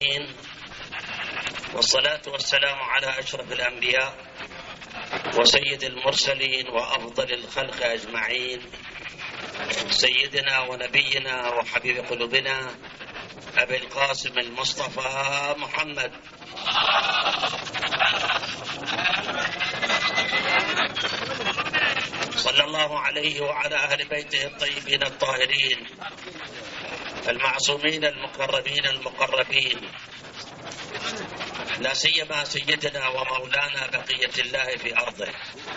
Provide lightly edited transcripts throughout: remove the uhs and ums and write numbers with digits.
والصلاة والسلام على أشرف الأنبياء وسيد المرسلين وأفضل الخلق أجمعين، سيدنا ونبينا وحبيب قلوبنا أبي القاسم المصطفى محمد صلى الله عليه وعلى أهل بيته الطيبين الطاهرين المعصومين المقربين المقربين، لا سيما سيدنا ومولانا بقية الله في أرضه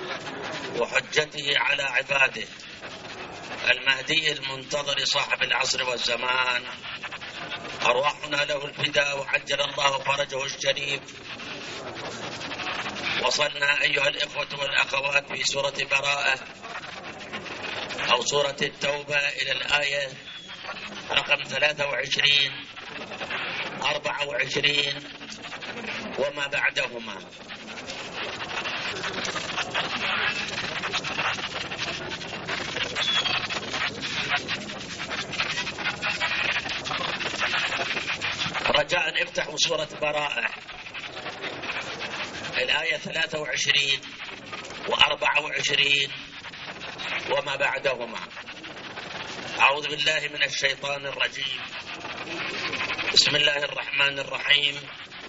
وحجته على عباده المهدي المنتظر صاحب العصر والزمان، أرواحنا له الفداء وعجل الله فرجه الشريف. وصلنا أيها الإخوة والأخوات في سورة براءة أو سورة التوبة إلى الآية رقم 23 24 وما بعدهما. رجاء افتحوا سورة براءة الآية 23 و24 وما بعدهما. أعوذ بالله من الشيطان الرجيم. بسم الله الرحمن الرحيم.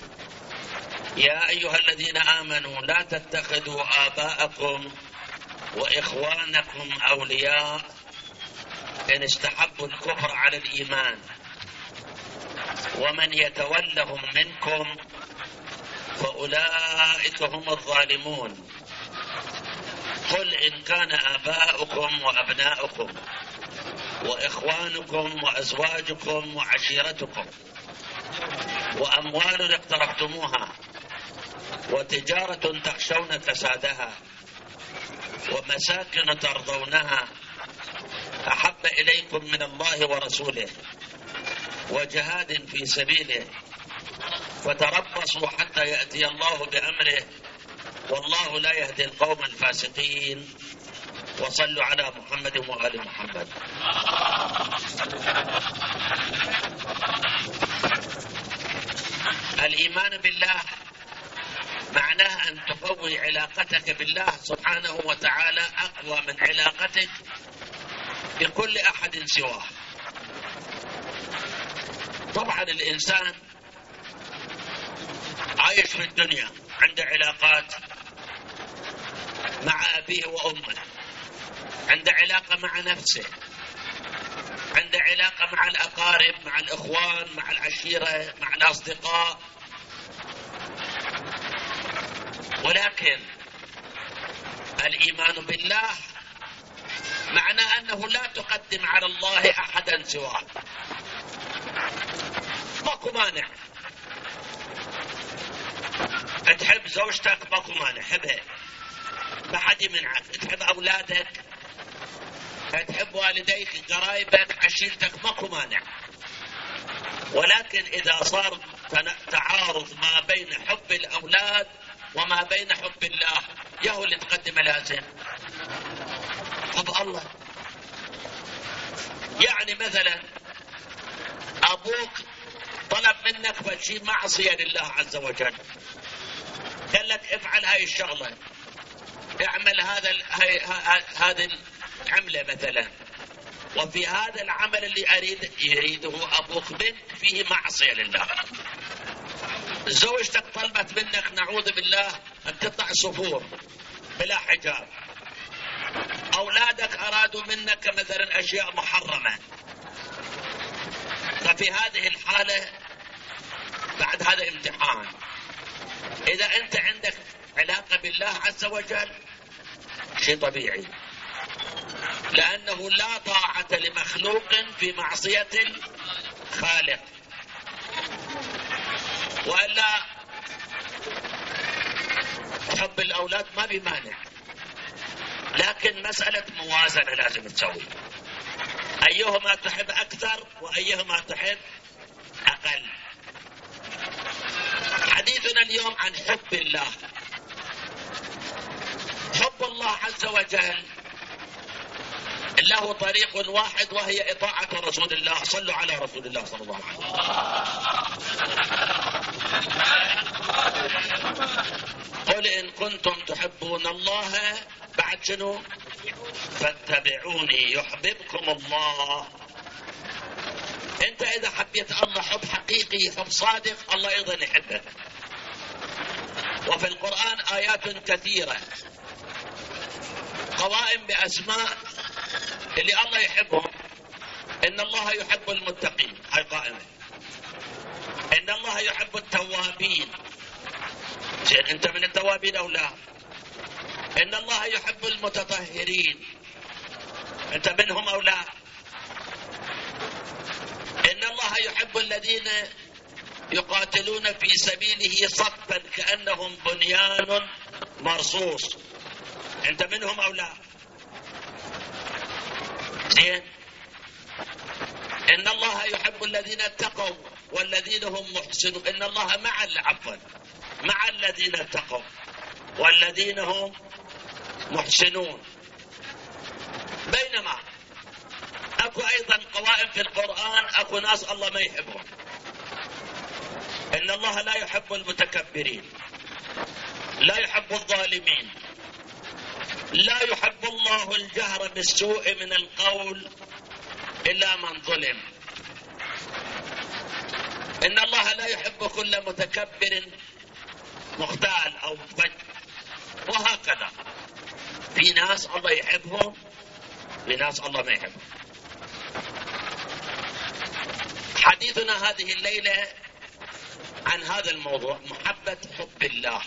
يا أيها الذين آمنوا لا تتخذوا آباءكم وإخوانكم أولياء إن استحبوا الكفر على الإيمان ومن يتولهم منكم فأولئك هم الظالمون. قل إن كان آباؤكم وأبناؤكم وإخوانكم وأزواجكم وعشيرتكم وأموال اقترفتموها وتجارة تخشون كسادها ومساكن ترضونها أحب إليكم من الله ورسوله وجهاد في سبيله فتربصوا حتى يأتي الله بأمره والله لا يهدي القوم الفاسقين. وصلوا على محمد وآل محمد. الإيمان بالله معناه أن تقوي علاقتك بالله سبحانه وتعالى أقوى من علاقتك بكل أحد سواه. طبعا الإنسان عايش في الدنيا عنده علاقات مع أبيه وأمه، عنده علاقة مع نفسه، عنده علاقة مع الأقارب، مع الإخوان، مع العشيرة، مع الأصدقاء. ولكن الإيمان بالله معناه أنه لا تقدم على الله أحدا سواه. ماكو مانع تحب زوجتك، ماكو مانع حبها، ما حد يمنعك. تحب أولادك، تحب والديك، قرايبك، عشيرتك، ماكو مانع. ولكن إذا صار تعارض ما بين حب الأولاد وما بين حب الله، يهو اللي تقدم لازم حب الله. يعني مثلا أبوك طلب منك فشي معصية لله عز وجل، قال لك افعل هاي الشغلة، اعمل هذا العملة مثلا، وفي هذا العمل اللي يريده أبوك منك فيه معصية لله. زوجتك طلبت منك نعوذ بالله أن تطلع صفور بلا حجاب، أولادك أرادوا منك مثلا أشياء محرمة، ففي هذه الحالة بعد هذا امتحان. إذا أنت عندك علاقة بالله عز وجل شيء طبيعي، لأنه لا طاعة لمخلوق في معصية الخالق. وإلا حب الأولاد ما بمانع، لكن مسألة موازنة لازم تسوي، أيهما تحب أكثر وأيهما تحب أقل. حديثنا اليوم عن حب الله. حب الله عز وجل له طريق واحد وهي إطاعة رسول الله. صلوا على رسول الله صلى الله عليه وسلم. كنتم تحبون الله بعد شنو؟ فاتبعوني يحببكم الله. انت اذا حبيت الله حب حقيقي حب صادق الله ايضا يحبك. وفي القرآن آيات كثيرة قوائم بأسماء اللي الله يحبهم. إن الله يحب المتقين، هاي قائمة. إن الله يحب التوابين، زين أنت من التوابين أو لا؟ إن الله يحب المتطهرين، أنت منهم أو لا؟ إن الله يحب الذين يقاتلون في سبيله صفا كأنهم بنيان مرصوص، أنت منهم أو لا؟ زين. إن الله يحب الذين اتقوا والذين هم محسنون. إن الله مع الذين اتقوا والذين هم محسنون. بينما أكو أيضا قوائم في القرآن أكو ناس الله ما يحبهم. إن الله لا يحب المتكبرين، لا يحب الظالمين، لا يحب الله الجهر بالسوء من القول إلا من ظلم. إن الله لا يحب كل متكبر مختال أو فج. وهكذا في ناس الله يحبهم، في ناس الله ما يحبهم. حديثنا هذه الليلة عن هذا الموضوع، محبة حب الله.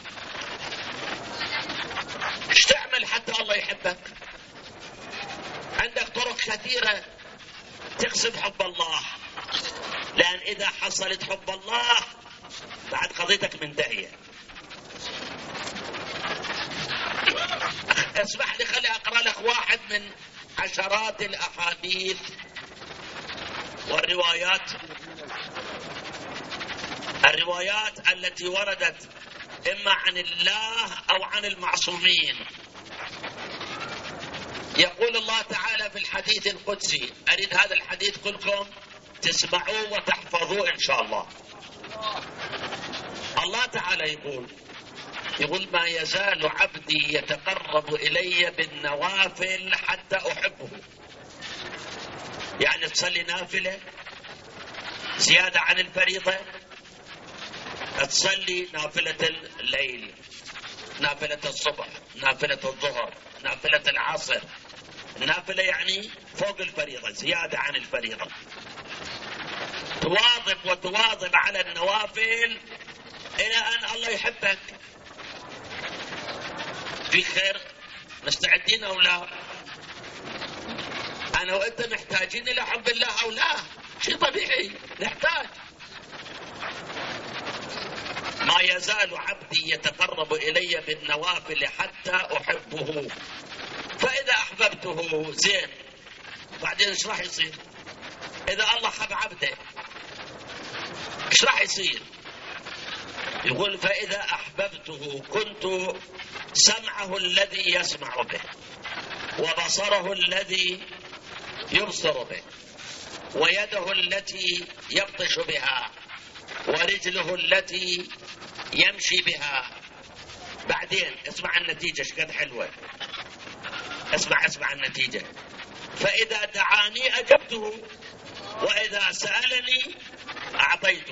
ايش تعمل حتى الله يحبك؟ عندك طرق كثيرة تقصد حب الله، لأن إذا حصلت حب الله بعد قضيتك من داهية. اسمح لي خلي أقرأ لك واحد من عشرات الأحاديث والروايات التي وردت إما عن الله أو عن المعصومين. يقول الله تعالى في الحديث القدسي، أريد هذا الحديث كلكم تسمعوه وتحفظوه إن شاء الله. الله تعالى يقول ما يزال عبدي يتقرب إلي بالنوافل حتى أحبه. يعني تصلي نافلة زيادة عن الفريضة، تصلي نافلة الليل، نافلة الصبح، نافلة الظهر، نافلة العصر. النافلة يعني فوق الفريضة، زيادة عن الفريضة. تواظب على النوافل إلى أن الله يحبك. في خير مستعدين أو لا؟ أنا وأنت محتاجين إلى حب الله أو لا؟ شيء طبيعي نحتاج. ما يزال عبدي يتقرب إلي بالنوافل حتى أحبه فإذا أحببته. زين، بعدين ايش راح يصير؟ إذا الله حب عبده ايش راح يصير؟ يقول فإذا أحببته كنت سمعه الذي يسمع به، وبصره الذي يبصر به، ويده التي يبطش بها، ورجله التي يمشي بها. بعدين اسمع النتيجة شقد حلوة. اسمع النتيجة. فإذا دعاني أجبته، وإذا سألني أعطيته.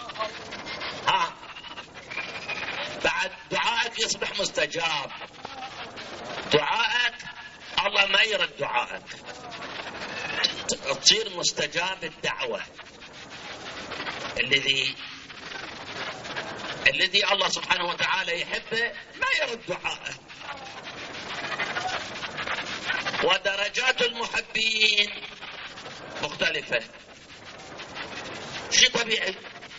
بعد دعائك يصبح مستجاب. دعائك الله ما يرد دعائك، تصير مستجاب الدعوة. الذي الله سبحانه وتعالى يحبه ما يرد دعائه. ودرجات المحبين مختلفة، شيء طبيعي.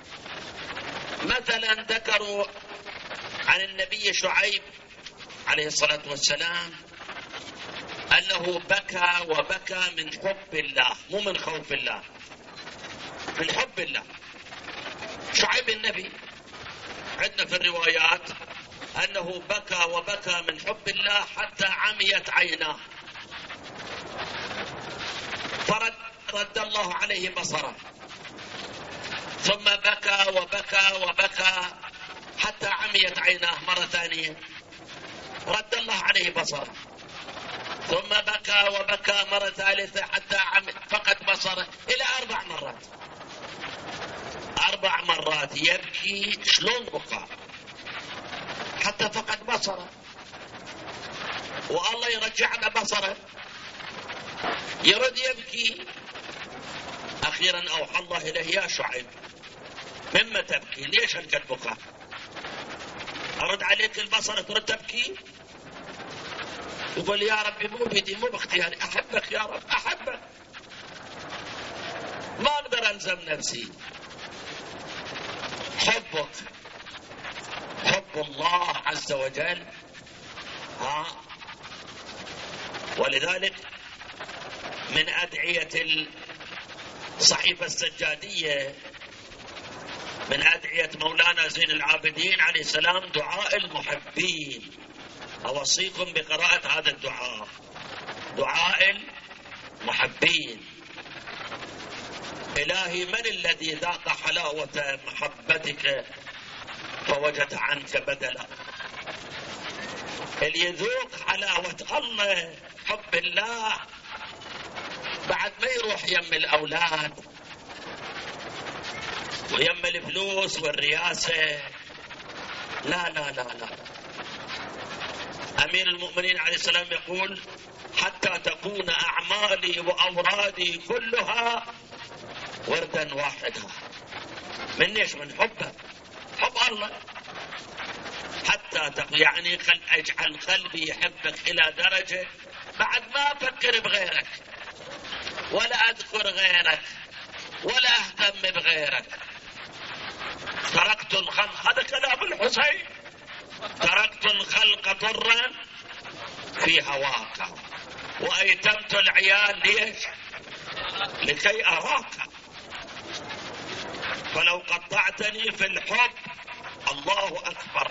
مثلا ذكروا عن النبي شعيب عليه الصلاة والسلام أنه بكى من حب الله، مو من خوف الله، من حب الله. شعيب النبي عندنا في الروايات أنه بكى من حب الله حتى عميت عيناه، فرد الله عليه بصره، ثم بكى حتى عميت عيناه مرة ثانية، رد الله عليه بصره، ثم بكى وبكى مرة ثالثة حتى فقد بصره إلى 4 مرات. 4 مرات يبكي. شلون بكى حتى فقد بصره والله يرجع له بصره؟ يرد يبكي. أخيرا أوحى الله إليه: يا شعيب مما تبكي؟ ليش هالقد بكى؟ أرد عليك البصر ترد تبكي؟ يقول: يا ربي مو بيدي مو باختياري، أحبك يا رب أحبك، ما أقدر ألزم نفسي. حبك حب الله عز وجل. ولذلك من أدعية الصحيفة السجادية، من أدعية مولانا زين العابدين عليه السلام، دعاء المحبين. أوصيكم بقراءة هذا الدعاء، دعاء المحبين. إلهي من الذي ذاق حلاوة محبتك فوجد عنك بدلا؟ اللي يذوق حلاوة الله، حب الله، بعد ما يروح يم الأولاد ويم الفلوس والرياسة. لا لا لا لا. أمير المؤمنين عليه السلام يقول: حتى تكون أعمالي وأورادي كلها وردا واحدا. من ايش؟ من حبه، حب الله. حتى يعني اجعل قلبي يحبك إلى درجة بعد ما أفكر بغيرك ولا أذكر غيرك ولا أهتم بغيرك. تركت الخلق، هذا كلام الحسين، تركت الخلق طرا في هواك وأيتمت العيال. ليش؟ لكي أراك. فلو قطعتني في الحب، الله أكبر،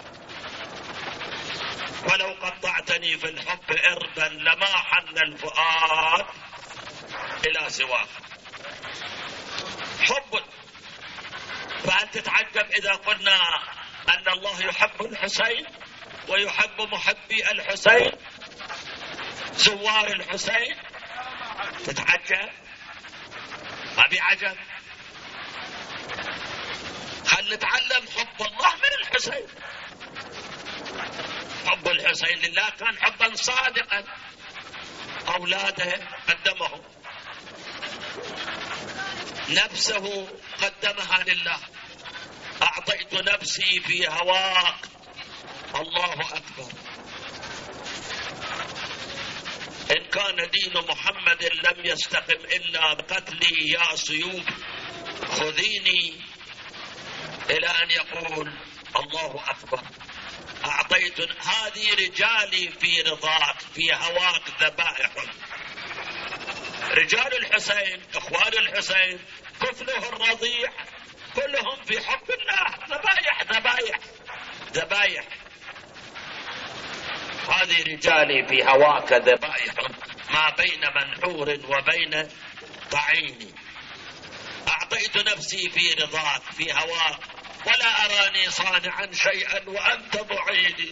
فلو قطعتني في الحب إربا لما حن الفؤاد إلى سواك. حب. فأنت تتعجب إذا قلنا أن الله يحب الحسين ويحب محبي الحسين، زوار الحسين. تتعجب؟ ما بعجب. خل نتعلم حب الله من الحسين. حب الحسين لله كان حبا صادقا، أولاده قدمهم، نفسه قدمها لله. أعطيت نفسي في هواك، الله أكبر. إن كان دين محمد لم يستقم إلا بقتلي يا سيوف خذيني، إلى أن يقول الله أكبر. أعطيت هذه رجالي في رضاك في هواك ذبائح. رجال الحسين، إخوان الحسين، طفله الرضيع، كلهم في حب الله. ذبائح ذبائح ذبائح. هذه رجالي في هواك ذبائح ما بين منحور وبين طعين. أعطيت نفسي في رضاك في هواك ولا أراني صانعا شيئا وأنت معيني.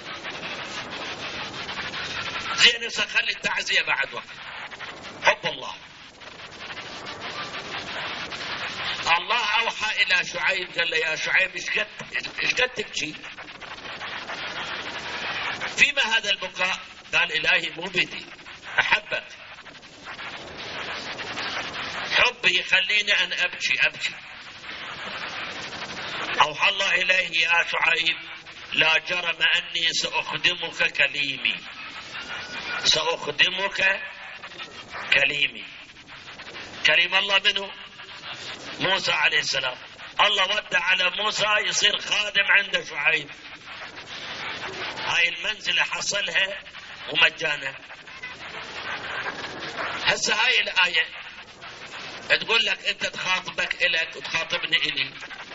زين خلي التعزية بعد وقت. حب الله. الله أوحى إلى شعيب قال له: يا شعيب إيش قد تبكي؟ فيما هذا البكاء؟ قال: إلهي مو بدي، أحبك، حبي يخليني أن أبكي. أوحى الله إليه: يا شعيب لا جرم أني سأخدمك كليمي، سأخدمك كليمي. كليم الله منه موسى عليه السلام. الله ودع على موسى يصير خادم عند شعيب. هاي المنزلة حصلها ومجانا. هسه هاي الآية تقول لك أنت تخاطبك إلك وتخاطبني إلي.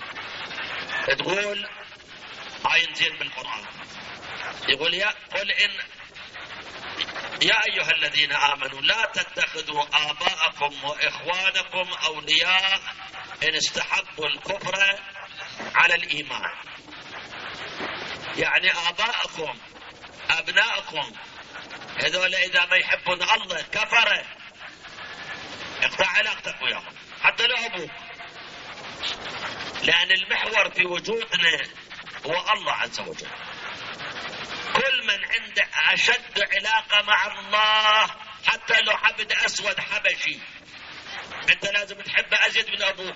تقول هاي نزيل بالقرآن، يقول قل إن يا أيها الذين آمنوا لا تتخذوا آباءكم وإخوانكم أولياء إن استحبوا الكفر على الإيمان. يعني آبائكم أبنائكم هذول إذا ما يحبون الله كفرة، اقطع علاقتك وياهم حتى لو أبوك، لأن المحور في وجودنا هو الله عز وجل. كل من عنده أشد علاقة مع الله حتى لو عبد أسود حبشي أنت لازم تحبه أزيد من أبوك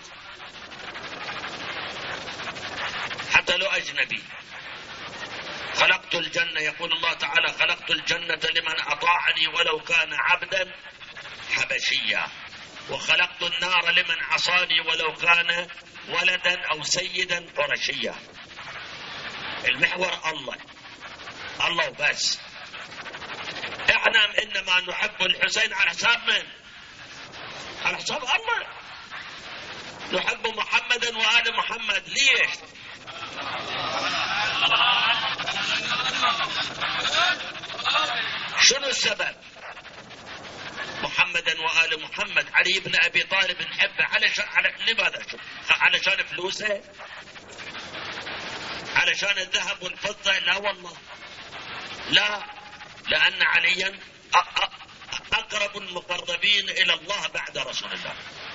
حتى لو أجنبي. خلقت الجنة، يقول الله تعالى خلقت الجنة لمن أطاعني ولو كان عبدا حبشيا، وخلقت النار لمن عصاني ولو كان ولدا أو سيدا قرشيا. المحور الله، الله بس. احنا انما نحب الحسين على حساب من؟ على حساب الله. نحب محمدا وآل محمد ليش؟ شنو السبب؟ محمدا وآل محمد، علي بن أبي طالب نحبه لماذا؟ علشان فلوسه؟ علشان الذهب والفضة؟ لا والله لا، لأن عليا أقرب المقربين إلى الله بعد رسول الله.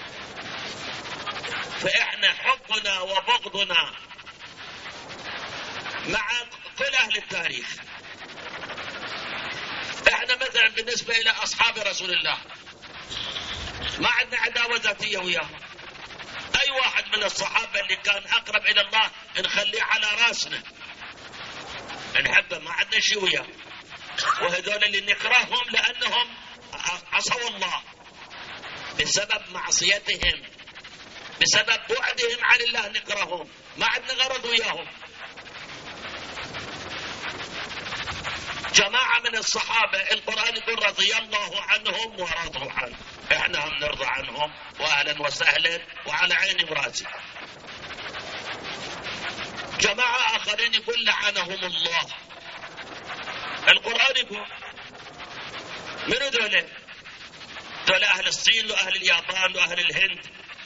فإحنا حبنا وبغضنا مع كل أهل التاريخ. احنا مثلا بالنسبة إلى أصحاب رسول الله ما عندنا عداوة ذاتية وياهم. أي واحد من الصحابة اللي كان أقرب إلى الله نخليه على راسنا نحبه، ما عندنا شيء وياه. وهذول اللي نكرههم لأنهم عصوا الله بسبب معصيتهم، بسبب بعدهم عن الله نكرههم، ما عندنا غرض وياهم. جماعة من الصحابة القرآن يقول رضي الله عنهم ورضوا عنه، احنا هم نرضى عنهم واهلا وسهلا وعلى عيني وراسي. جماعة آخرين يقول لعنهم الله. القرآن يقول منو دول؟ دول أهل الصين وأهل اليابان وأهل الهند،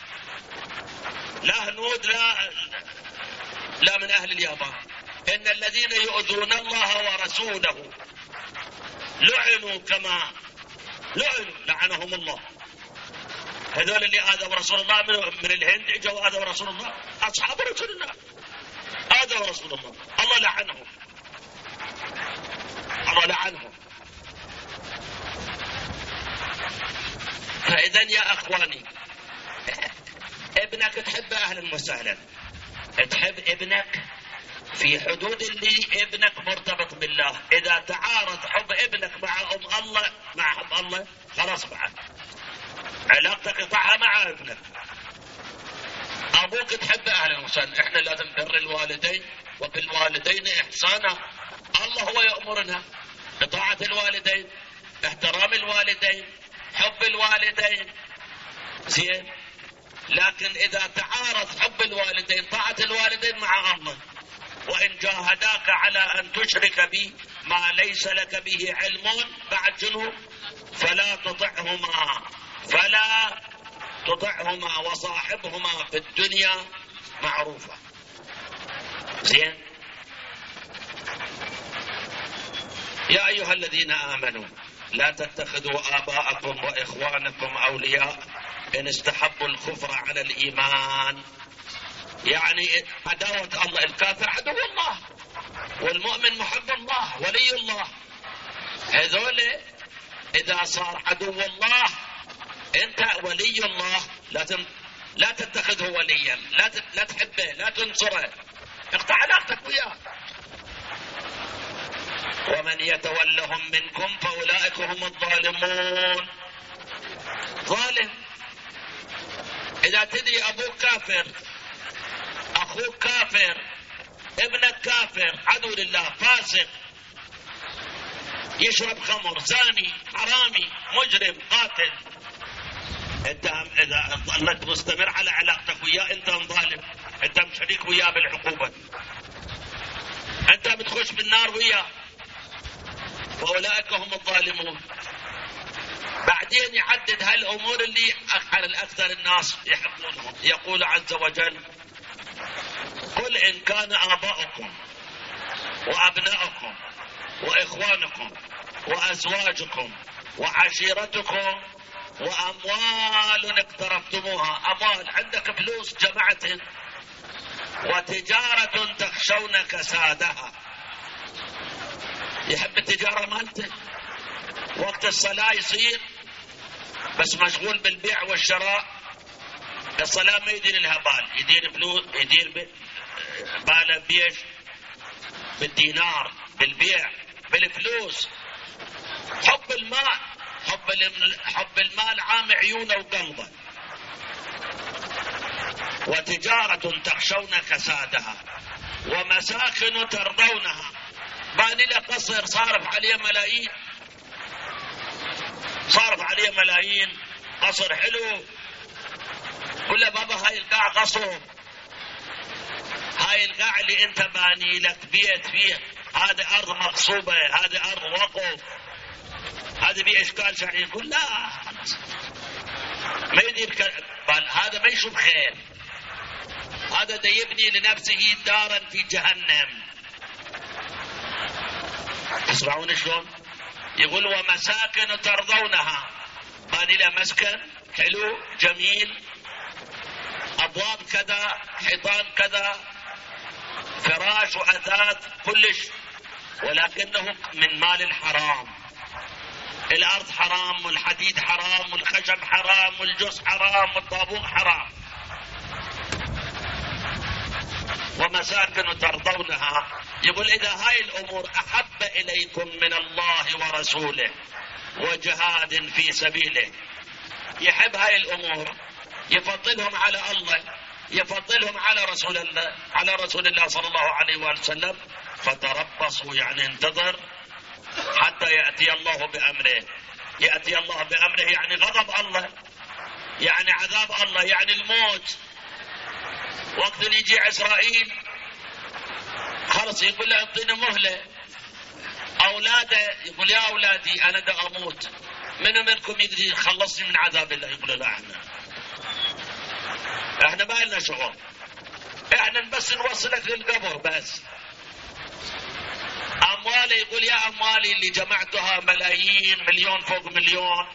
لا هنود لا من أهل اليابان. إن الذين يؤذون الله ورسوله لعنوا كما لعنهم الله. هذول اللي آذوا رسول الله من الهند اجوا آذوا رسول الله، أصحاب رسول الله آذوا رسول الله، الله لعنهم، الله لعنهم. فإذا يا أخواني ابنك تحبه أهلا وسهلا، تحب ابنك في حدود اللي ابنك مرتبط بالله. إذا تعارض حب ابنك مع الله مع حب الله خلاص بعد علاقتك قطعها مع ابنك. أبوك تحبه أهلا وسهلا، إحنا لازم نبر الوالدين وبالوالدين إحسانا. الله هو يأمرنا بطاعة الوالدين، احترام الوالدين، حب الوالدين، زين. لكن إذا تعارض حب الوالدين طاعة الوالدين مع الله، وإن جاهداك على أن تشرك بي ما ليس لك به علم بعد جنوب فلا تطعهما وصاحبهما في الدنيا معروفة. زين. يا أيها الذين آمنوا لا تتخذوا آباءكم وإخوانكم أولياء إن استحبوا الكفر على الإيمان. يعني عداوة الله، الكافر عدو الله والمؤمن محب الله ولي الله. هذول إذا صار عدو الله أنت ولي الله لا تتخذه وليا، لا تحبه، لا تنصره، اقطع علاقتك وياه. ومن يتولهم منكم فأولئك هم الظالمون. ظالم إذا تدري أبوك كافر، أخوك كافر، ابنك كافر، عدو لله، فاسق، يشرب خمر، زاني، حرامي، مجرم، قاتل، انت اذا ظلت مستمر على علاقتك وياه انت ظالم، انت مشريك وياه بالعقوبة، انت بتخش بالنار وياه. واولئك هم الظالمون. بعدين يعدد هالامور اللي على الاكثر الناس يحبونهم. يقول عز وجل قل ان كان اباؤكم وأبنائكم وإخوانكم وأزواجكم وعشيرتكم وأموال اقترفتموها. أموال، عندك فلوس جمعتها، وتجارة تخشون كسادها. يحب التجارة مالته، وقت الصلاة يصير بس مشغول بالبيع والشراء. الصلاة ما يدير لها بال، يدير فلوس، يدير باله بيش، بالدينار، بالبيع، بالفلوس. حب المال، حب المال عام عيونه وقلبه. وتجارة تخشون كسادها ومساكن ترضونها. باني له قصر صارف عليه ملايين، صارف عليه ملايين، قصر حلو. قل له بابا هاي القاع قصر، هاي القاع اللي انت باني لك بيت فيه، هذه ارض مغصوبة، هذه ارض وقف، هذا بيه اشكال شرعي. يقول لا ما يدير بل هذا ما يشوف خير، هذا دا يبني لنفسه دارا في جهنم. تسمعون شلون يقول ومساكن ترضونها، باني له مسكن حلو جميل، ابواب كذا، حيطان كذا، فراش واثاث كلش، ولكنه من مال الحرام. الارض حرام، والحديد حرام، والخشب حرام، والجص حرام، والطابوق حرام. ومساكن ترضونها، يقول اذا هاي الامور احب اليكم من الله ورسوله وجهاد في سبيله، يحب هاي الامور، يفضلهم على الله، يفضلهم على رسول الله، على رسول الله صلى الله عليه وآله وسلم، فتربصوا يعني انتظر حتى يأتي الله بأمره. يأتي الله بأمره يعني غضب الله، يعني عذاب الله، يعني الموت. وقت اللي يجي عسرائيل خلص يقول له اعطينا مهلة. أولاده يقول يا أولادي أنا دا أموت، منكم يقدر يخلصني من عذاب الله؟ يقول لا احنا ما لنا شغل، احنا بس نوصلك للقبر بس. اموالي يقول يا اموالي اللي جمعتها ملايين، مليون فوق مليون،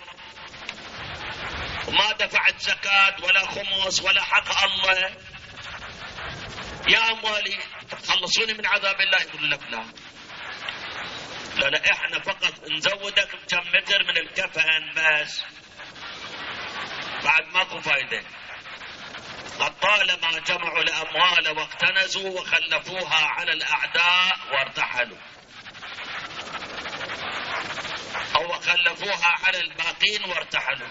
وما دفعت زكاة ولا خمس ولا حق الله، يا اموالي خلصوني من عذاب الله. يقول لك لا احنا فقط نزودك بكم متر من الكفن بس، بعد ماكو فايدة. طالما جمعوا الأموال واقتنزوا وخلفوها على الأعداء وارتحلوا، أو خلفوها على الباقين وارتحلوا،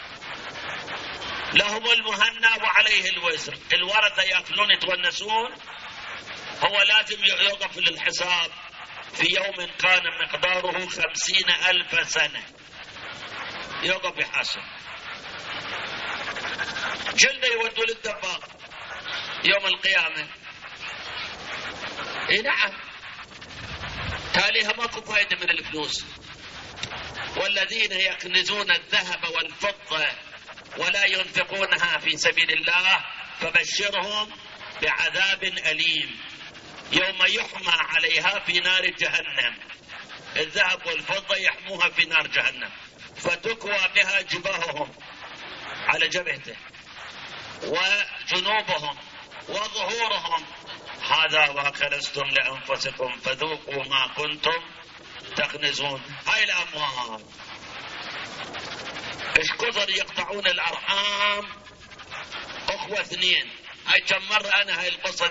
لهم المهنة وعليه الوزر. الورثة يأكلون يتونسون، هو لازم يوقف للحساب في يوم كان مقداره 50,000 سنة، يوقف يحاسب. جلده يودوا للدباغ يوم القيامة. اي نعم، تاليها ماكو فايدة من الفلوس. والذين يكنزون الذهب والفضة ولا ينفقونها في سبيل الله فبشرهم بعذاب أليم يوم يحمى عليها في نار جهنم. الذهب والفضة يحموها في نار جهنم، فتكوى بها جباههم على جبهته وجنوبهم وظهورهم، هذا ما كنزتم لأنفسكم فذوقوا ما كنتم تكنزون. هاي الأموال ايش كثر يقطعون الأرحام، أخوة اثنين. هاي كم مرة أنا هاي القصة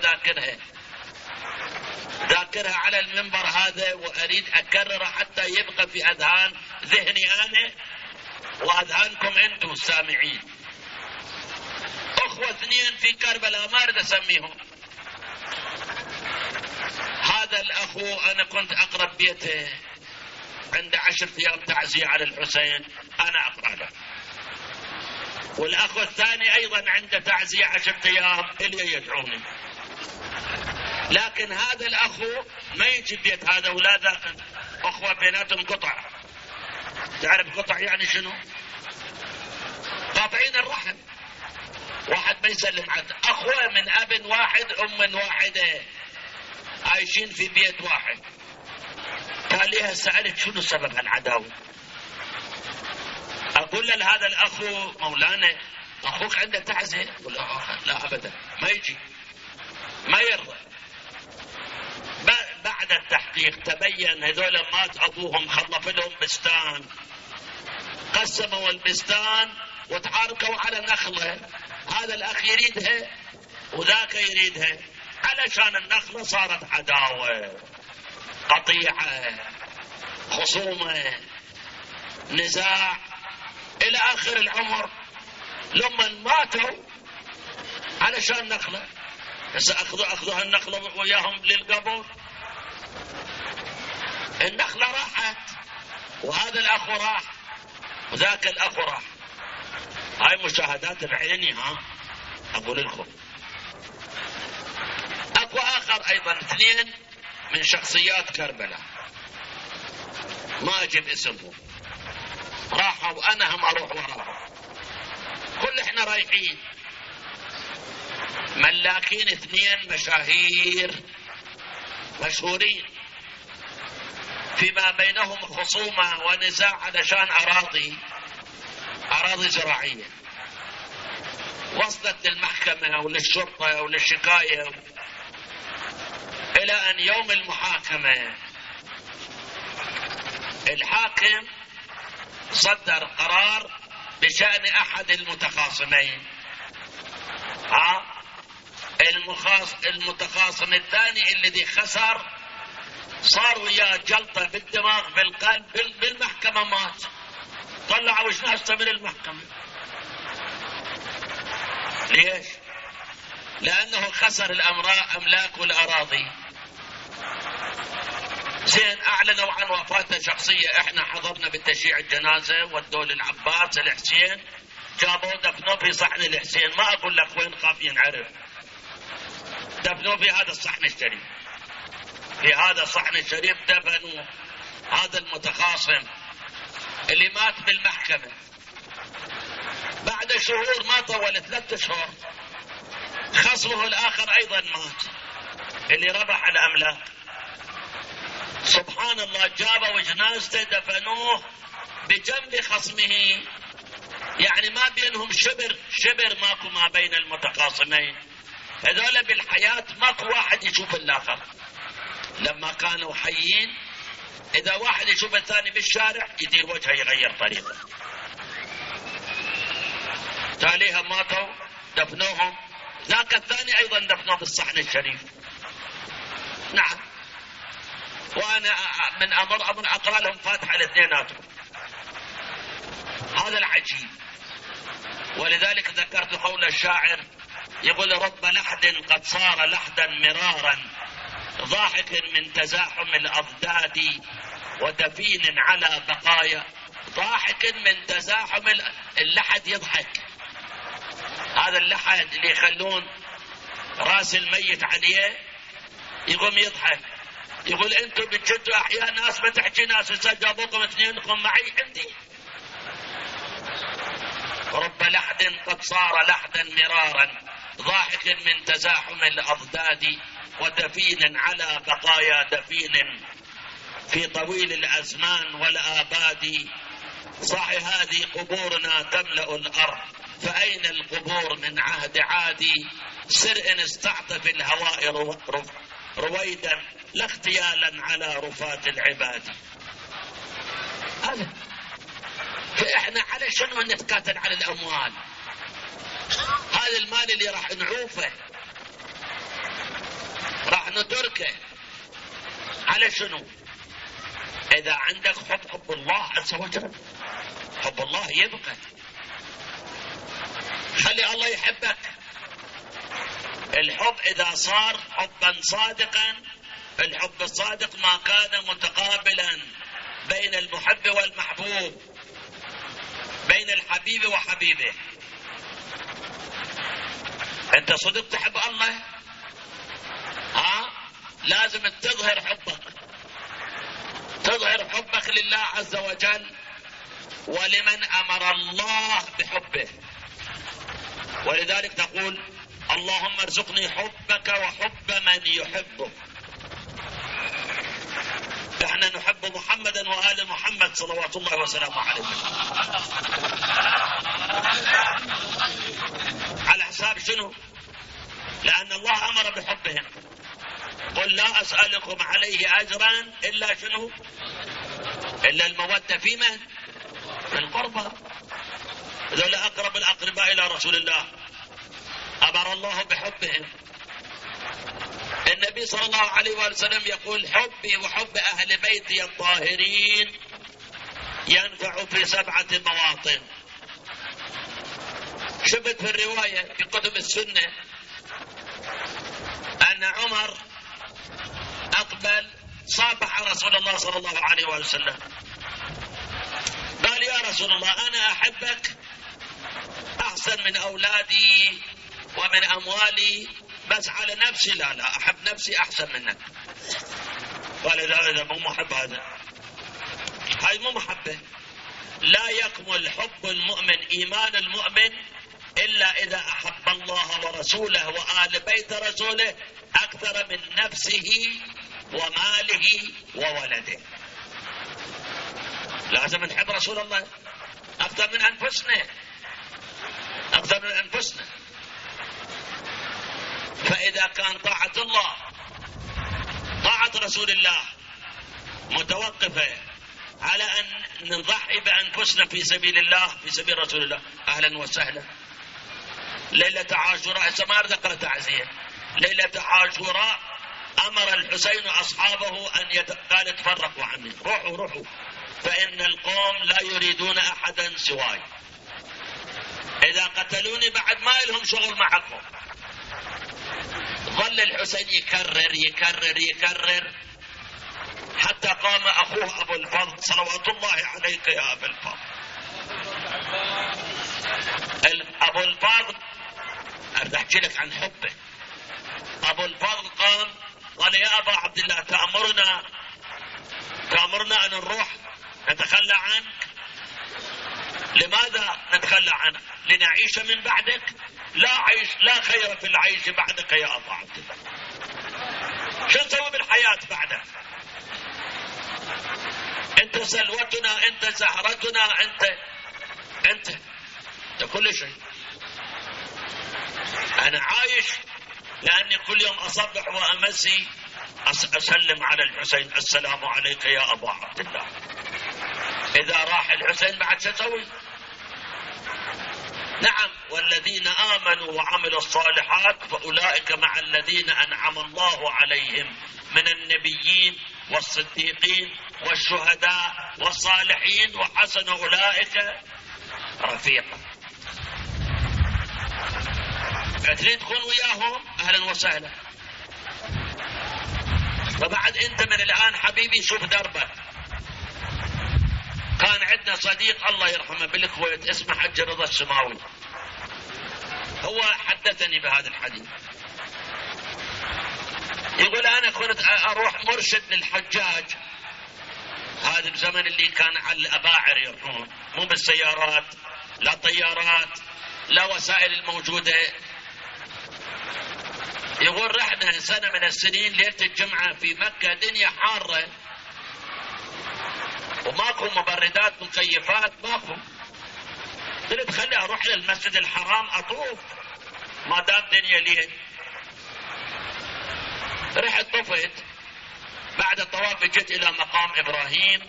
ذاكرها على المنبر هذا، وأريد أكررها حتى يبقى في أذهان ذهني أنا وأذهانكم أنتم السامعين. أخوة اثنين في كربلاء، ما أريد أسميهم. هذا الأخو أنا كنت أقرب بيته، عنده 10 أيام تعزية على الحسين، أنا أقرأ له. والأخ الثاني أيضا عنده تعزية 10 أيام، اللي يدعوني. لكن هذا الأخو ما يجي بيت هذا، أولاده أخوة بيناتهم قطع. تعرف قطع يعني شنو؟ قاطعين الرحم، واحد ما يسلم على أخوة من أب واحد أم واحدة، عايشين في بيت واحد. تاليها سألت شنو سبب هالعداوة؟ أقول له هذا الأخ مولانا أخوك عنده تعزية؟ لا أبدا ما يجي ما يرضى. بعد التحقيق تبين هذول مات أبوهم خلف لهم بستان، قسموا البستان وتعاركوا على نخلة، هذا الأخ يريدها وذاك يريدها، علشان النخلة صارت عداوة قطيعة خصومة نزاع إلى آخر العمر. لما ماتوا علشان نخلة، بس أخذوا النخلة وياهم للقبر، النخلة راحت وهذا الأخ راح وذاك الأخ راح. هاي مشاهدات بعيني، ها أقول لكم. أكو آخر أيضا، اثنين من شخصيات كربلاء ما أجيب اسمهم، راحوا وأنا هم أروح وراهم، كل إحنا رايحين ملاكين، اثنين مشاهير مشهورين فيما بينهم خصومة ونزاع علشان أراضي زراعية. وصلت للمحكمة وللشرطة وللشكاية، إلى أن يوم المحاكمة الحاكم صدر قرار بشأن أحد المتخاصمين. المتخاصم الثاني الذي خسر صار وياه جلطة بالدماغ بالقلب بالمحكمة مات. طلعوا وش ناسته من المحكمة. ليش؟ لأنه خسر الأملاك والأراضي. زين أعلنوا عن وفاته شخصية، احنا حضرنا بالتشييع الجنازة ودوا للعباس الحسين، جابوا دفنوه في صحن الحسين. ما أقول لك وين خاف ينعرف، دفنوه في هذا الصحن الشريف، في هذا الصحن الشريف دفنوا هذا المتخاصم اللي مات بالمحكمة. بعد شهور ما طول 3 شهور خصمه الآخر أيضا مات اللي ربح الأملاك. سبحان الله، جابوا جنازته دفنوه بجنب خصمه، يعني ما بينهم شبر ماكو ما بين المتخاصمين. هذول بالحياة ماكو واحد يشوف الآخر. لما كانوا حيين إذا واحد يشوف الثاني بالشارع يدير وجهه يغير طريقه. تاليها ماتوا دفنوهم، ذاك الثاني أيضا دفنوه بالصحن الشريف. نعم، وأنا من أمر أقرأ لهم فاتحة الاثنيناتهم. هذا العجيب. ولذلك ذكرت قول الشاعر يقول: رب لحد قد صار لحدا مرارا، ضاحك من تزاحم الأضداد ودفين على بقايا. ضاحك من تزاحم اللحد، يضحك. هذا اللحد اللي يخلون راس الميت عليه يقوم يضحك، يقول انتم بتجدوا احياء ناس ما تحكي ناس، جابوكم اثنينكم معي عندي. رب لحد قد صار لحدا مرارا، ضاحك من تزاحم الأضداد ودفين على بقايا دفين في طويل الأزمان والآباد. صح هذه قبورنا تملأ الأرض، فأين القبور من عهد عادي؟ سر إن استعطف الهواء رويدا لا اغتيالا على رفات العباد. هذا فإحنا على شنو نتقاتل على الأموال؟ هذا المال اللي راح نعوفه راح نتركه على شنو؟ إذا عندك حب الله عز وجل، حب الله يبقى، خلي الله يحبك. الحب إذا صار حبا صادقا، الحب الصادق ما كان متقابلا بين المحب والمحبوب، بين الحبيب وحبيبه. انت صدق تحب الله، لازم تظهر حبك، تظهر حبك لله عز وجل ولمن امر الله بحبه. ولذلك تقول: اللهم ارزقني حبك وحب من يحبك. محمدا وآل محمد صلوات الله وسلامه عليه. على حساب شنو؟ لأن الله أمر بحبهم. قل لا أسألكم عليه أجرا إلا شنو؟ إلا المودة في من؟ في القربى. ذول أقرب الأقرباء إلى رسول الله أمر الله بحبهم. النبي صلى الله عليه وسلم يقول حبي وحب أهل بيتي الطاهرين ينفع في 7 مواطن. شفت في الرواية في كتب السنة أن عمر أقبل صافح رسول الله صلى الله عليه وسلم، قال يا رسول الله أنا أحبك أحسن من أولادي ومن أموالي، بس على نفسي لا أحب نفسي أحسن منك. قال هذا مو محب، هاي مو محبة. لا يكمل حب المؤمن إيمان المؤمن إلا إذا أحب الله ورسوله وآل بيت رسوله أكثر من نفسه وماله وولده. لازم نحب رسول الله أكثر من أنفسنا، أكثر من أنفسنا. فإذا كان طاعة الله طاعة رسول الله متوقفة على أن نضحي بأنفسنا في سبيل الله في سبيل رسول الله، أهلا وسهلا. ليلة عاشوراء ما ذكر تعزية، ليلة عاشوراء أمر الحسين أصحابه أن قال تفرقوا عني، روحوا فإن القوم لا يريدون أحدا سواي، إذا قتلوني بعد ما لهم شغل معكم. ظل الحسين يكرر حتى قام أخوه أبو الفضل صلوات الله عليك يا أبو الفضل. أبو الفضل أريد أحكي لك عن حبه. أبو الفضل قال يا أبا عبد الله تأمرنا أن نروح نتخلى عنك؟ لماذا نتخلى عنك؟ لنعيش من بعدك؟ لا خير في العيش بعدك يا أبا عبد الله. شو نسوي بالحياة بعدك؟ أنت سلوتنا، أنت زهرتنا، أنت كل شيء. أنا عايش لأني كل يوم أصبح وأمسي أسلم على الحسين، السلام عليك يا أبا عبد الله. إذا راح الحسين بعد شو أسوي؟ نعم، والذين آمنوا وعملوا الصالحات فأولئك مع الذين أنعم الله عليهم من النبيين والصديقين والشهداء والصالحين وحسن أولئك رفيقا. تريد تكون وياهم أهلا وسهلا. وبعد أنت من الآن حبيبي شوف دربك. كان عندنا صديق الله يرحمه بالكويت اسمه حج رضا السماوي، هو حدثني بهذا الحديث. يقول أنا كنت أروح مرشد للحجاج، هذا الزمن اللي كان على الأباعر يروحون، مو بالسيارات لا طيارات لا وسائل الموجودة. يقول رحنا سنة من السنين ليلة الجمعة في مكة، دنيا حارة وماكو مبردات مكيفات ماكو. قلت خلي اروح للمسجد الحرام اطوف ما دام دنيا ليل. رحت طفت، بعد الطواف جيت الى مقام ابراهيم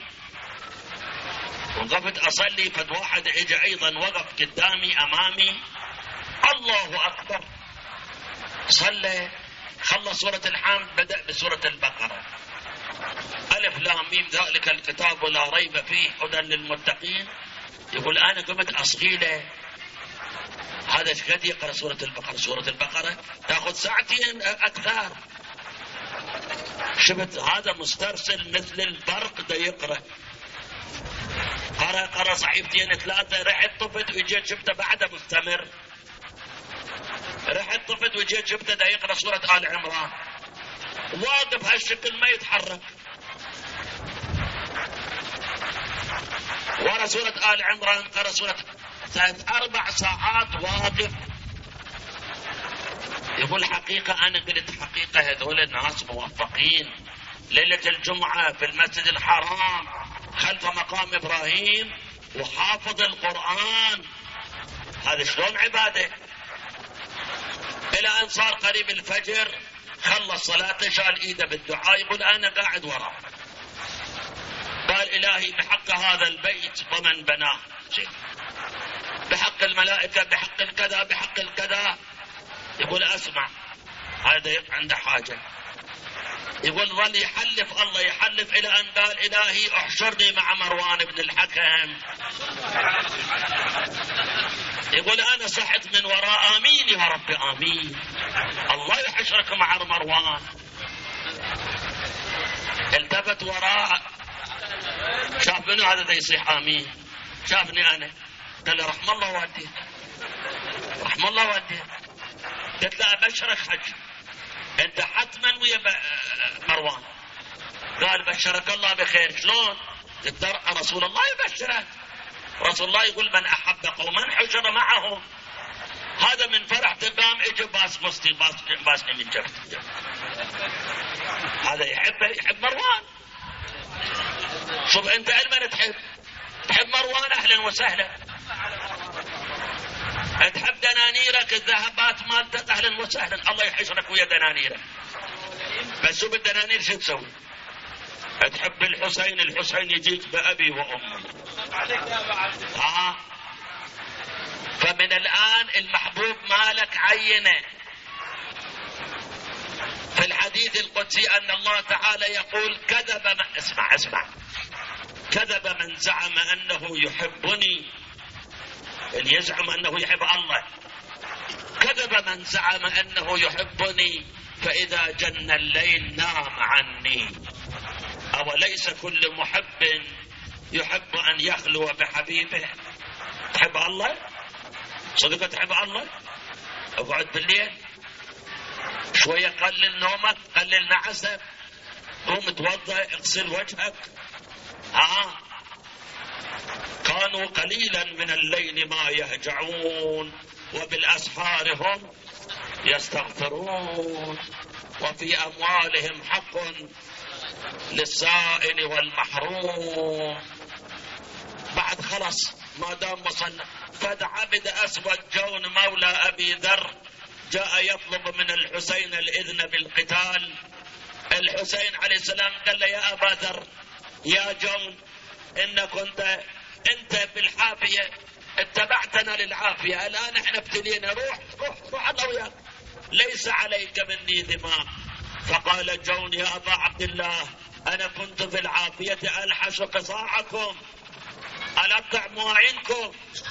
وقفت اصلي، فد واحد اجى ايضا وقف قدامي امامي، الله اكبر، صلى خلص سورة الحمد بدأ بسورة البقرة، ألف لام ميم ذلك الكتاب لا ريب فيه هدى للمتقين. يقول أنا قمت أصغيله، هذا ايش قد يقرأ سورة البقرة؟ سورة البقرة تأخذ ساعتين أكثر. شفت هذا مسترسل مثل البرق دا يقرأ، قرأ صحيفتين 3، رحت طفت وجيت شفته بعده مستمر، رحت طفت وجيت شفته دا يقرأ سورة آل عمران واقف هالشكل ما يتحرك. ورا سورة آل عمران قرأ سورة 4 ساعات واقف. يقول حقيقة أنا قلت حقيقة هذول الناس موفقين، ليلة الجمعة في المسجد الحرام خلف مقام إبراهيم وحافظ القرآن، هذا شلون عبادة؟ إلى أن صار قريب الفجر خلص صلاته شال إيده بالدعاء يقول أنا قاعد وراه، قال إلهي بحق هذا البيت ومن بناه، بحق الملائكة، بحق الكذا، بحق الكذا، يقول أسمع هذا عنده حاجة، يقول ظل يحلف الله يحلف إلى أن قال إلهي احشرني مع مروان بن الحكم، يقول أنا صحت من وراء آمين يا رب آمين، الله يحشرك مع مروان. التفت وراء شاف منه هذا يصيح آمين، شافني أنا قال له رحم الله والديك، رحم الله والديك. قلت له أبشرك حج أنت حتما ويا مروان، قال بشرك الله بخير. شلون؟ قلت رسول الله يبشرك، رسول الله يقول من أحب قوما حشر معهم. هذا من فرح تقام اجى باسني من جبت، هذا يحب مروان. شوف انت علما تحب مروان اهلا وسهلا، تحب دنانيرك الذهبات مالتك اهلا وسهلا، الله يحشرك ويا دنانيرك. بس شوف الدنانير شو تسوي؟ تحب الحسين، الحسين يجيك بأبي وأمي. فمن الآن المحبوب مالك عينه. في الحديث القدسي أن الله تعالى يقول كذب من اسمع كذب من زعم أنه يحبني، اللي يزعم أنه يحب الله، كذب من زعم أنه يحبني فإذا جن الليل نام عني. أوليس كل محب يحب أن يخلو بحبيبه؟ تحب الله؟ صدق تحب الله؟ اقعد بالليل شوية، قلل نومك، قلل نعسك، قوم توضأ، اغسل وجهك. كانوا قليلا من الليل ما يهجعون وبالأسحار هم يستغفرون وفي أموالهم حق للسائل والمحروم. بعد خلص ما دام وصلنا، فعبد أسود جون مولى أبي ذر جاء يطلب من الحسين الإذن بالقتال. الحسين عليه السلام قال له يا أبا ذر يا جون إنك كنت أنت بالحافية اتبعتنا للعافية، الآن احنا ابتلينا، روح الله وياك، ليس عليك مني ذمام. فقال جون يا أبا عبد الله أنا كنت في العافية ألحش قصاعكم، ألقع مواعينكم،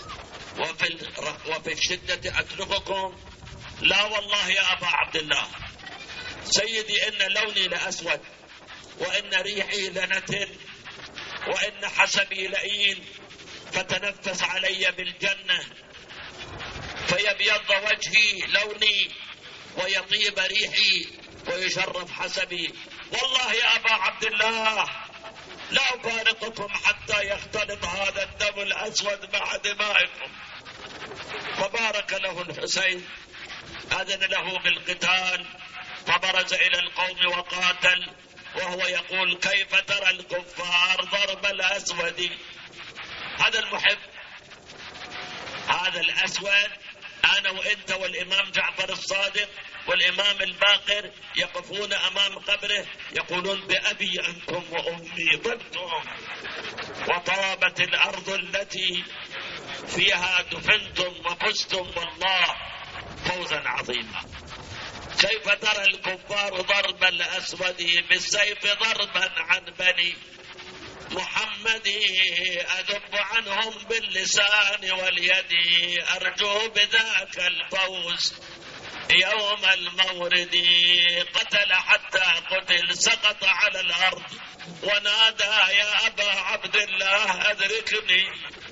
وفي الشدة أترككم. لا والله يا أبا عبد الله سيدي إن لوني لأسود وإن ريحي لنتن وإن حسبي لئيم، فتنفس علي بالجنة فيبيض وجهي لوني ويطيب ريحي ويشرف حسبي. والله يا أبا عبد الله لا أفارقكم حتى يختلط هذا الدم الأسود مع دمائكم. فبارك له الحسين، أذن له بالقتال، فبرز إلى القوم وقاتل وهو يقول كيف ترى الكفار ضرب الأسود. هذا المحب، هذا الأسود، أنا وإنت والإمام جعفر الصادق والإمام الباقر يقفون أمام قبره يقولون بأبي أنتم وأمي طبتم وطابت الأرض التي فيها دفنتم وفزتم والله فوزا عظيما. كيف ترى الكفار ضرب الأسود بالسيف ضربا عن بني محمد، أذب عنهم باللسان واليد، أرجو بذاك الفوز يوم المورد. قتل حتى قتل، سقط على الأرض ونادى يا أبا عبد الله أدركني.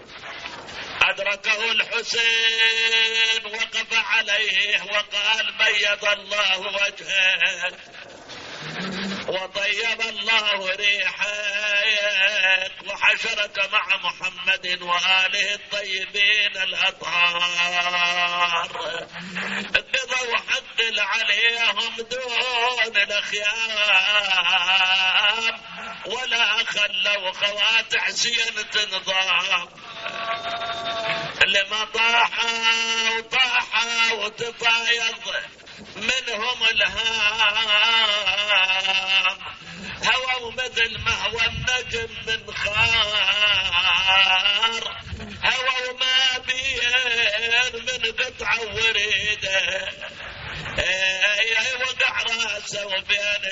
أدركه الحسين وقف عليه وقال بيض الله وجهك وطيب الله ريحك وحشرك مع محمد وآله الطيبين الأطهار، بضوء حق عليهم دون الأخيار. ولا خلوا خوات حسين تنضام، لما طاحوا وتطايض منهم الهام، هووا مثل ما هو النجم من خار، هووا ما بين من قطعة وريده، وقع راسه وبين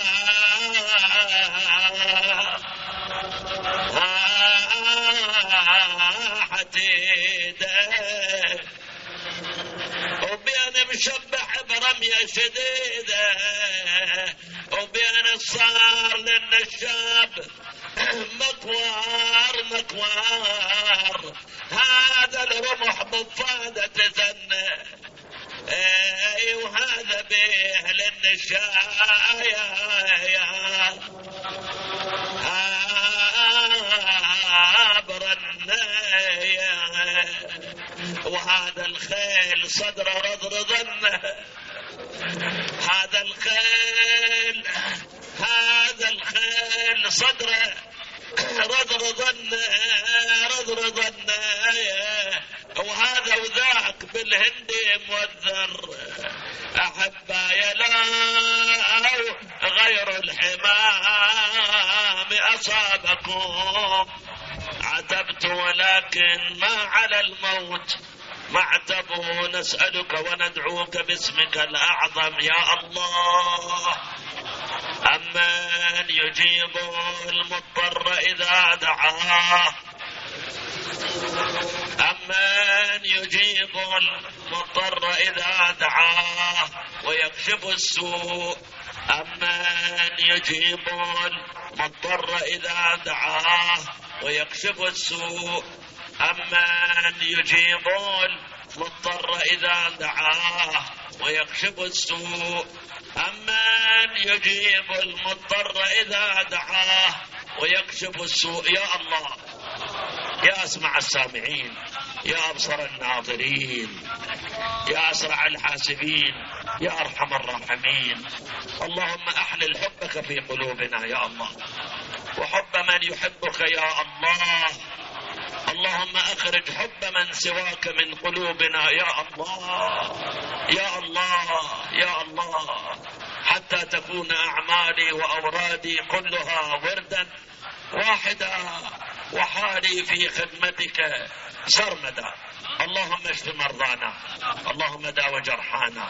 الطاح حديده، وبين مشبح برمية شديدة، وبين الصار للنشاب مكوار، هذا الرمح بفادة تثنى، وهذا به للنشايا برنايا، وهذا الخيل صدر رضرضن، هذا الخيل صدره رضرضن، وهذا وذاك بالهندي موذر، أحبايا لا غير الحمام أصابكم، عتبت ولكن ما على الموت معتبه، نسألك وندعوك باسمك الأعظم يا الله. أمن يجيب المضطر إذا دعاه، أمن يجيب المضطر إذا دعاه ويكشف السوء، أمن يجيب المضطر إذا دعاه ويكشف السوء، أمن يجيب المضطر إذا دعاه ويكشف السوء، أمن يجيب المضطر إذا دعاه ويكشف السوء. يا الله، يا أسمع السامعين، يا أبصر الناظرين، يا أسرع الحاسبين، يا أرحم الراحمين، اللهم أحلل حبك في قلوبنا يا الله، وحب من يحبك يا الله، اللهم أخرج حب من سواك من قلوبنا يا الله، يا الله، يا الله، حتى تكون أعمالي وأورادي كلها وردا واحدا، وحالي في خدمتك سرمدا. اللهم اشف مرضانا، اللهم داو جرحانا،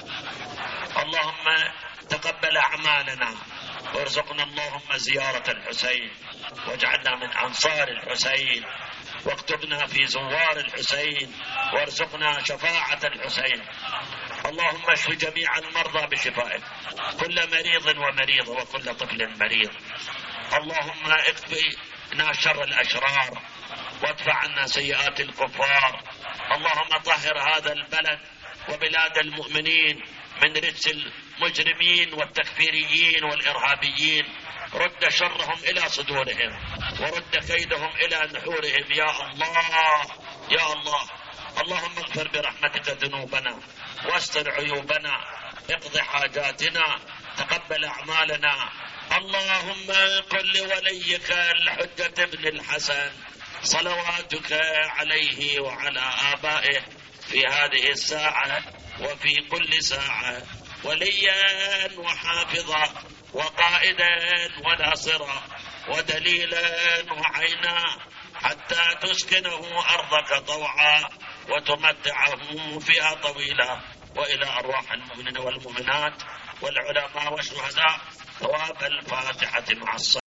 اللهم تقبل أعمالنا، وارزقنا اللهم زيارة الحسين، واجعلنا من أنصار الحسين، واكتبنا في زوار الحسين، وارزقنا شفاعة الحسين. اللهم اشف جميع المرضى بشفائك، كل مريض ومريض وكل طفل مريض. اللهم اكفنا شر الأشرار، وادفع عنا سيئات الكفار. اللهم طهر هذا البلد وبلاد المؤمنين من رجس المجرمين والتكفيريين والإرهابيين، رد شرهم إلى صدورهم، ورد كيدهم إلى نحورهم يا الله، يا الله. اللهم اغفر برحمتك ذنوبنا، واستر عيوبنا، اقض حاجاتنا، تقبل أعمالنا. اللهم قل لوليك الحجة ابن الحسن صلواتك عليه وعلى آبائه في هذه الساعة وفي كل ساعة، وليا وحافظا وقائدا وناصرا ودليلا وعينا، حتى تسكنه أرضك طوعا وتمتعه فيها طويلا. وإلى أرواح المؤمنين والمؤمنات والعلماء والشهداء ثواب الفاتحة مع الصلاة.